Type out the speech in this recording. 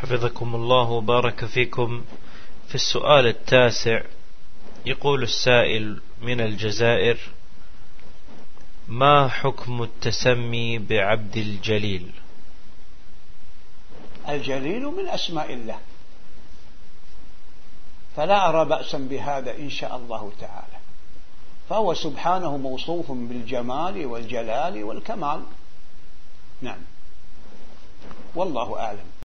حفظكم الله وبارك فيكم. في السؤال التاسع يقول السائل من الجزائر: ما حكم التسمي بعبد الجليل؟ الجليل من أسماء الله، فلا أرى بأسا بهذا إن شاء الله تعالى، فهو سبحانه موصوف بالجمال والجلال والكمال. نعم، والله أعلم.